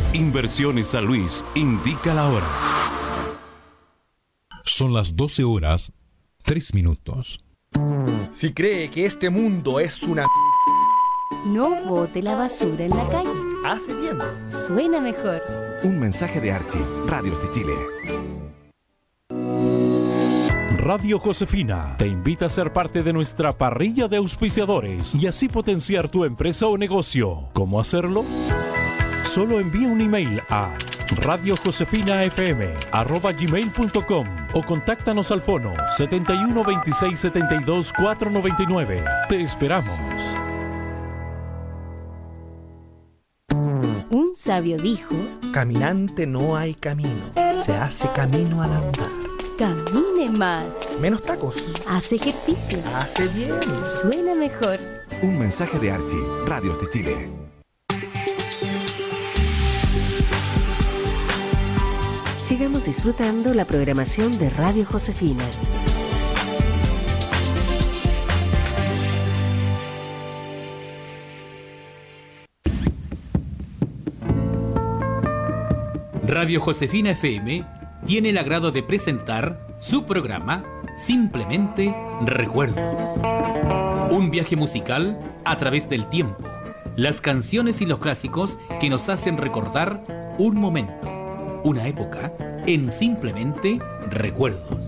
Inversiones San Luis indica la hora. Son las 12 horas, 3 minutos. Si cree que este mundo es una... No bote la basura en la calle. Hace bien. Suena mejor. Un mensaje de Archie, Radios de Chile. Radio Josefina te invita a ser parte de nuestra parrilla de auspiciadores y así potenciar tu empresa o negocio. ¿Cómo hacerlo? Solo envía un email a radiojosefinafm@gmail.com o contáctanos al fono 71 26 72 499. Te esperamos. Un sabio dijo: Caminante no hay camino, se hace camino al andar. Camine más. Menos tacos. Hace ejercicio. Hace bien. Suena mejor. Un mensaje de Archie, Radios de Chile. Sigamos disfrutando la programación de Radio Josefina. Radio Josefina FM tiene el agrado de presentar su programa Simplemente Recuerdos. Un viaje musical a través del tiempo, las canciones y los clásicos que nos hacen recordar un momento, una época, en Simplemente Recuerdos.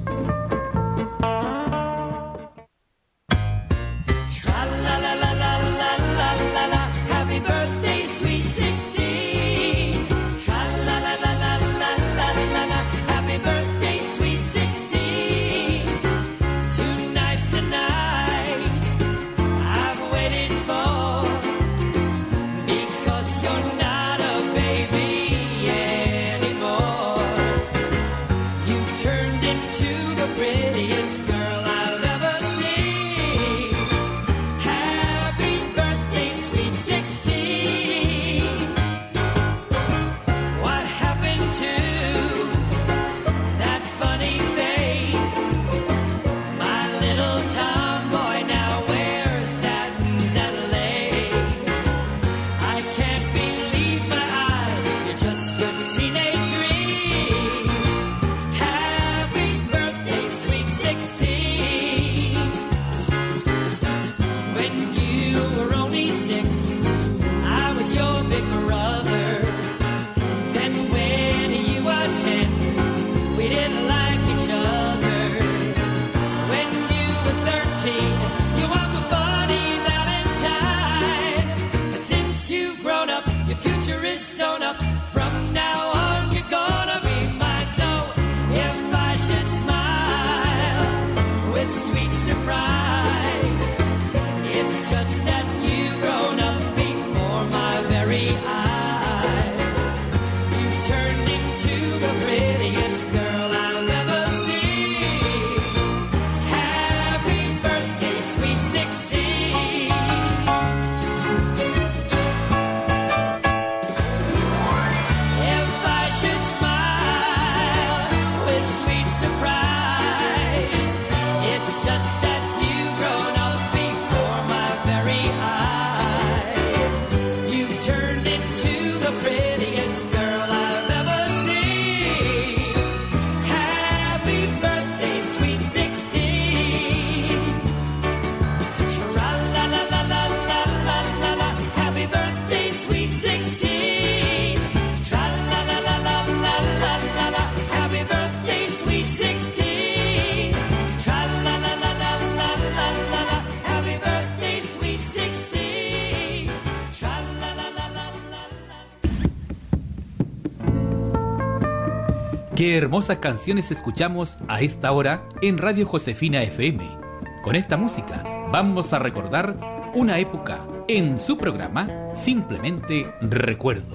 Qué hermosas canciones escuchamos a esta hora en Radio Josefina FM. Con esta música vamos a recordar una época en su programa Simplemente Recuerdos.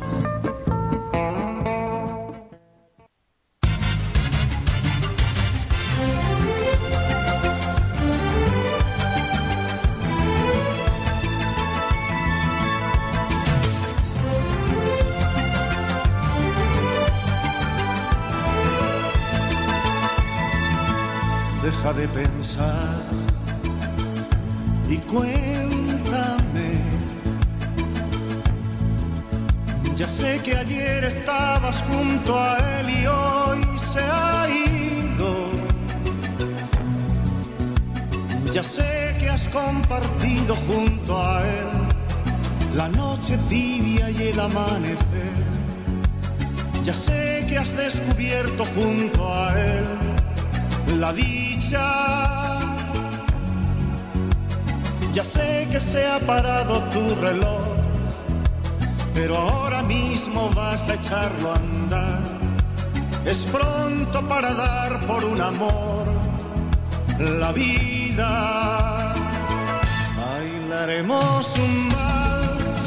Deja de pensar y cuéntame. Ya sé que ayer estabas junto a él y hoy se ha ido. Ya sé que has compartido junto a él la noche tibia y el amanecer. Ya sé que has descubierto junto a él la dicha. Ya sé que se ha parado tu reloj, pero ahora mismo vas a echarlo a andar. Es pronto para dar por un amor la vida. Bailaremos un vals,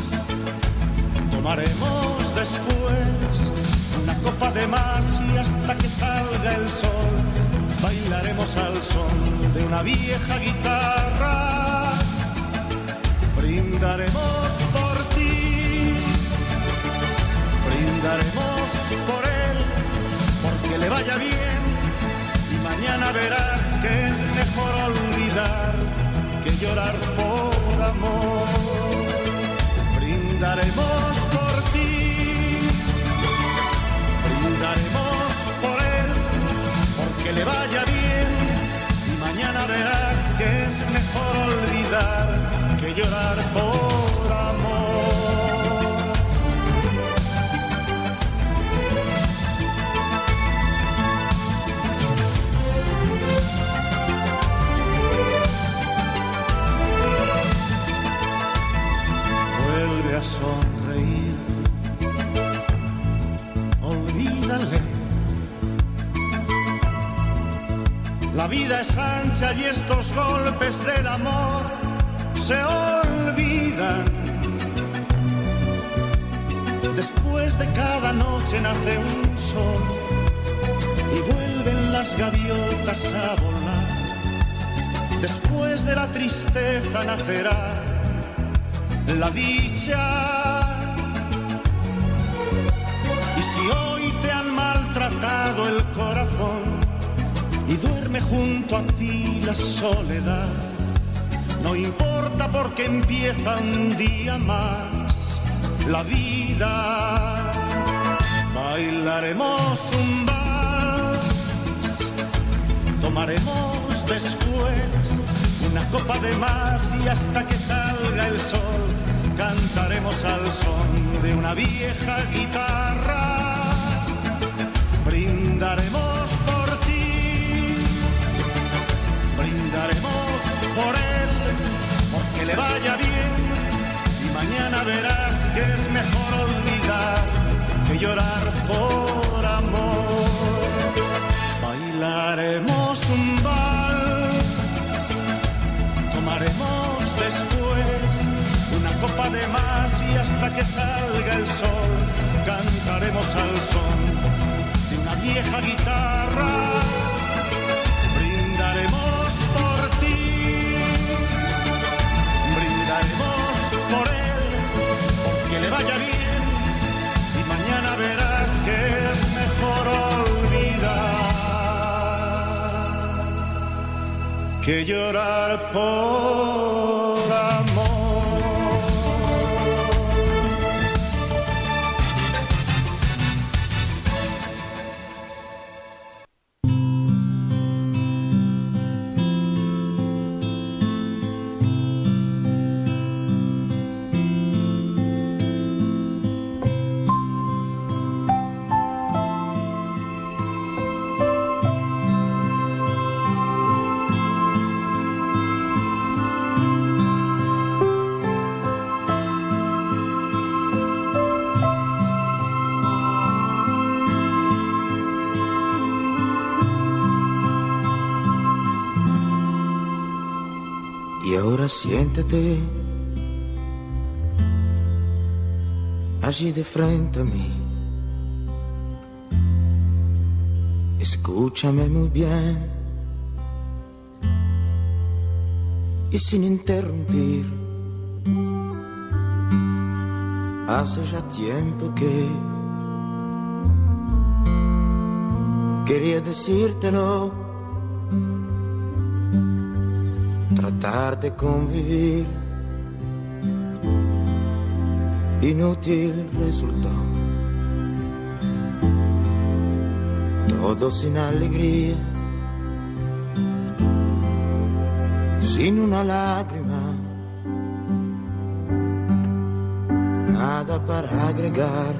tomaremos después una copa de más y hasta que salga el sol bailaremos al son de una vieja guitarra. Brindaremos por ti, brindaremos por él, porque le vaya bien, y mañana verás que es mejor olvidar que llorar por amor. Brindaremos por ti, brindaremos por él, porque le vaya bien, y mañana verás que es mejor olvidar que llorar por amor. Vuelve a sonreír, olvídale. La vida es ancha y estos golpes del amor se olvidan. Después de cada noche nace un sol y vuelven las gaviotas a volar. Después de la tristeza nacerá la dicha. Y si hoy te han maltratado el corazón y duerme junto a ti la soledad, no importa porque empieza un día más la vida. Bailaremos un vals, tomaremos después una copa de más y hasta que salga el sol cantaremos al son de una vieja guitarra. Brindaremos por ti, brindaremos por él, porque le vaya bien, y mañana verás que es mejor olvidar que llorar por amor. Bailaremos un vals, tomaremos después una copa de más y hasta que salga el sol cantaremos al son de una vieja guitarra. Brindaremos por ti, brindaremos por él, porque le vaya bien, y mañana verás que es mejor olvidar que llorar por amor. Y ahora siéntate allí de frente a mí. Escúchame muy bien y sin interrumpir. Hace ya tiempo que quería decírtelo, tratar de convivir inútil resultó. Todo sin alegría, sin una lágrima, nada para agregar,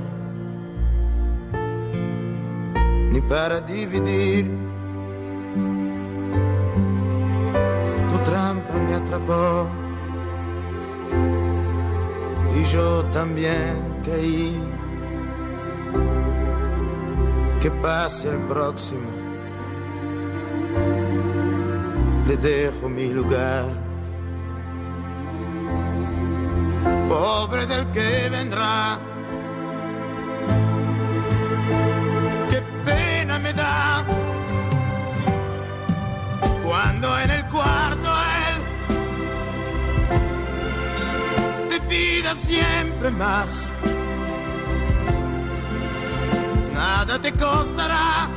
ni para dividir. Tu trampa me atrapó y yo también caí. Que pase el próximo, le dejo mi lugar. Pobre del que vendrá, qué pena me da cuando en el cuarto él te pida siempre más. Nada te costará,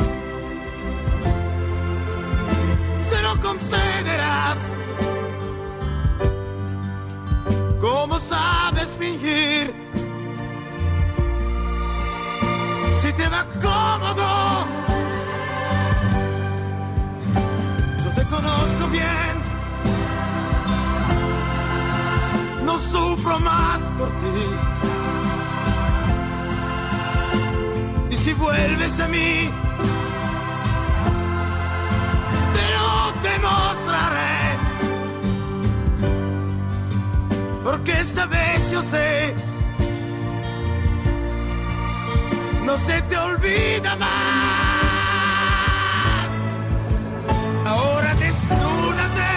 se lo concederás. ¿Cómo sabes fingir? Si te va cómodo, yo te conozco bien, no sufro más por ti. Si vuelves a mí, te lo demostraré. Porque esta vez yo sé, no se te olvida más. Ahora desnúdate,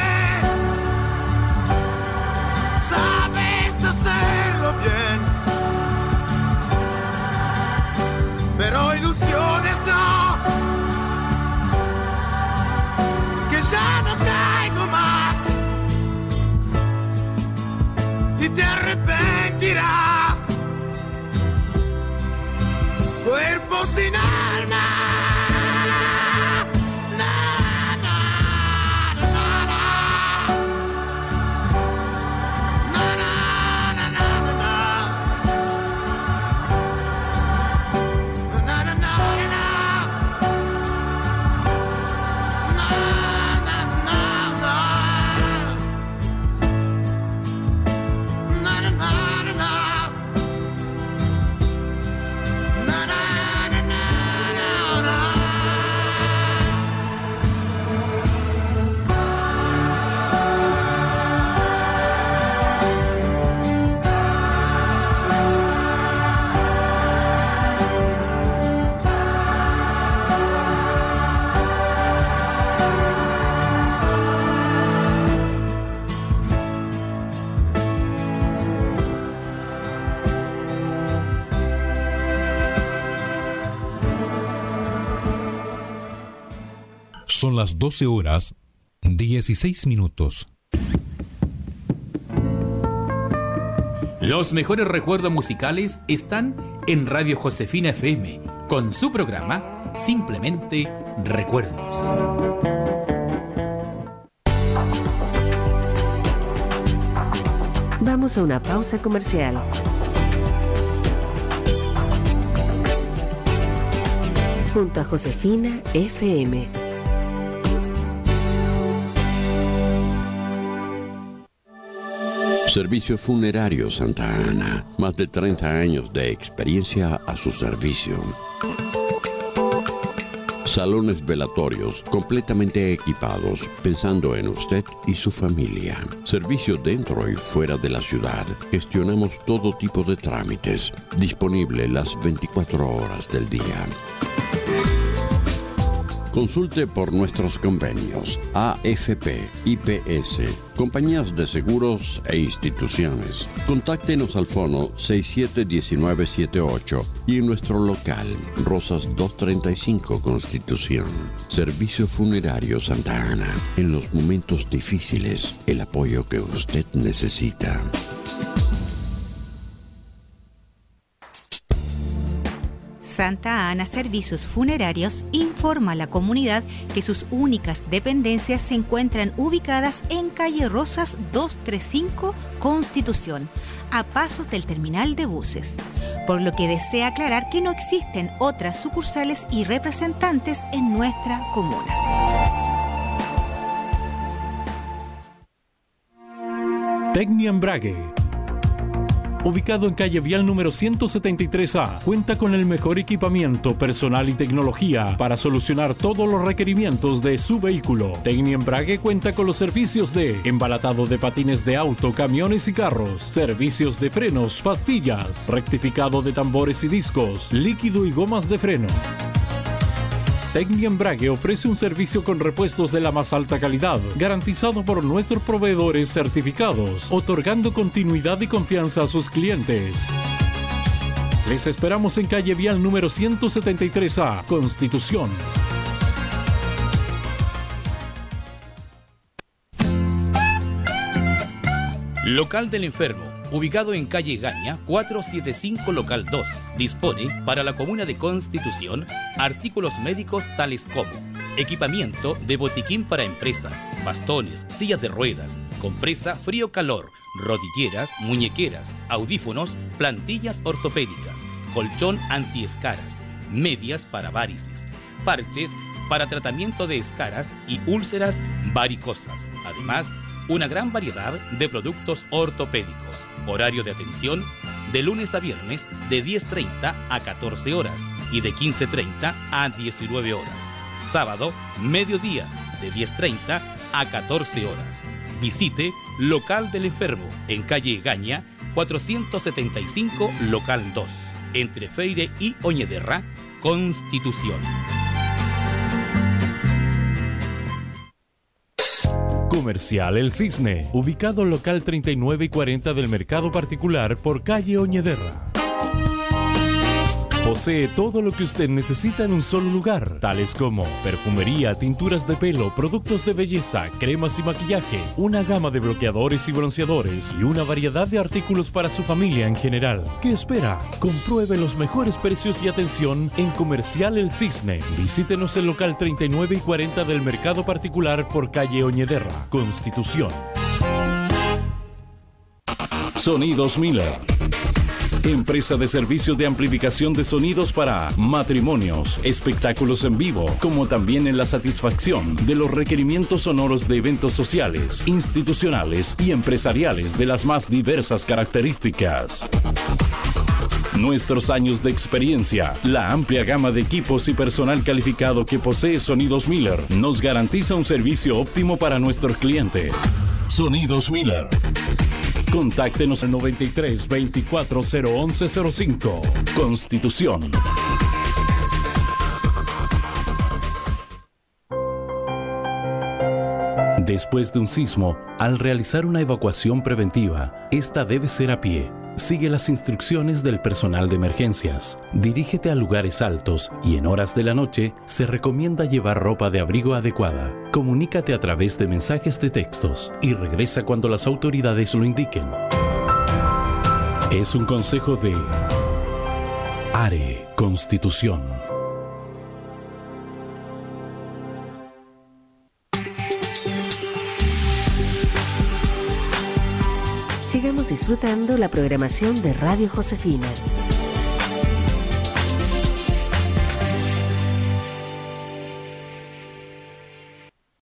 sabes hacerlo bien. Pero ilusiones no, que ya no caigo más y te arrepentirás. Cuerpo sin alma. Son las 12 horas, 16 minutos. Los mejores recuerdos musicales están en Radio Josefina FM, con su programa Simplemente Recuerdos. Vamos a una pausa comercial. Junto a Josefina FM. Servicio Funerario Santa Ana. Más de 30 años de experiencia a su servicio. Salones velatorios completamente equipados, pensando en usted y su familia. Servicio dentro y fuera de la ciudad. Gestionamos todo tipo de trámites. Disponible las 24 horas del día. Consulte por nuestros convenios, AFP, IPS, compañías de seguros e instituciones. Contáctenos al fono 671978 y en nuestro local, Rosas 235 Constitución. Servicio Funerario Santa Ana. En los momentos difíciles, el apoyo que usted necesita. Santa Ana Servicios Funerarios informa a la comunidad que sus únicas dependencias se encuentran ubicadas en calle Rosas 235 Constitución. a pasos del terminal de buses, por lo que desea aclarar que no existen otras sucursales y representantes en nuestra comuna. Tecnia Embrague, ubicado en calle Vial número 173A, cuenta con el mejor equipamiento personal y tecnología para solucionar todos los requerimientos de su vehículo. Tecnia Embrague cuenta con los servicios de embalatado de patines de auto, camiones y carros, servicios de frenos, pastillas, rectificado de tambores y discos, líquido y gomas de freno. Tecnia Embrague ofrece un servicio con repuestos de la más alta calidad, garantizado por nuestros proveedores certificados, otorgando continuidad y confianza a sus clientes. Les esperamos en calle Vial número 173A, Constitución. Local del Enfermo, ubicado en calle Gaña, 475 local 2. Dispone para la comuna de Constitución artículos médicos tales como equipamiento de botiquín para empresas, bastones, sillas de ruedas, compresa frío-calor, rodilleras, muñequeras, audífonos, plantillas ortopédicas, colchón antiescaras, medias para varices, parches para tratamiento de escaras y úlceras varicosas. Además, una gran variedad de productos ortopédicos. Horario de atención de lunes a viernes de 10:30 a 14 horas y de 15:30 a 19 horas. Sábado, mediodía de 10:30 a 14 horas. Visite Local del Enfermo en calle Gaña, 475 local 2, entre Freire y Oñederra, Constitución. Comercial El Cisne, ubicado en local 39 y 40 del Mercado Particular por calle Oñederra. Posee todo lo que usted necesita en un solo lugar, tales como perfumería, tinturas de pelo, productos de belleza, cremas y maquillaje, una gama de bloqueadores y bronceadores y una variedad de artículos para su familia en general. ¿Qué espera? Compruebe los mejores precios y atención en Comercial El Cisne. Visítenos en local 39 y 40 del Mercado Particular por calle Oñederra, Constitución. Sonidos Miller. Empresa de servicio de amplificación de sonidos para matrimonios, espectáculos en vivo, como también en la satisfacción de los requerimientos sonoros de eventos sociales, institucionales y empresariales de las más diversas características. Nuestros años de experiencia, la amplia gama de equipos y personal calificado que posee Sonidos Miller nos garantiza un servicio óptimo para nuestros clientes. Sonidos Miller. Contáctenos al 93 24 011 05. Constitución. Después de un sismo, al realizar una evacuación preventiva, esta debe ser a pie. Sigue las instrucciones del personal de emergencias. Dirígete a lugares altos y en horas de la noche se recomienda llevar ropa de abrigo adecuada. Comunícate a través de mensajes de textos y regresa cuando las autoridades lo indiquen. Es un consejo de ARE Constitución. Sigamos disfrutando la programación de Radio Josefina.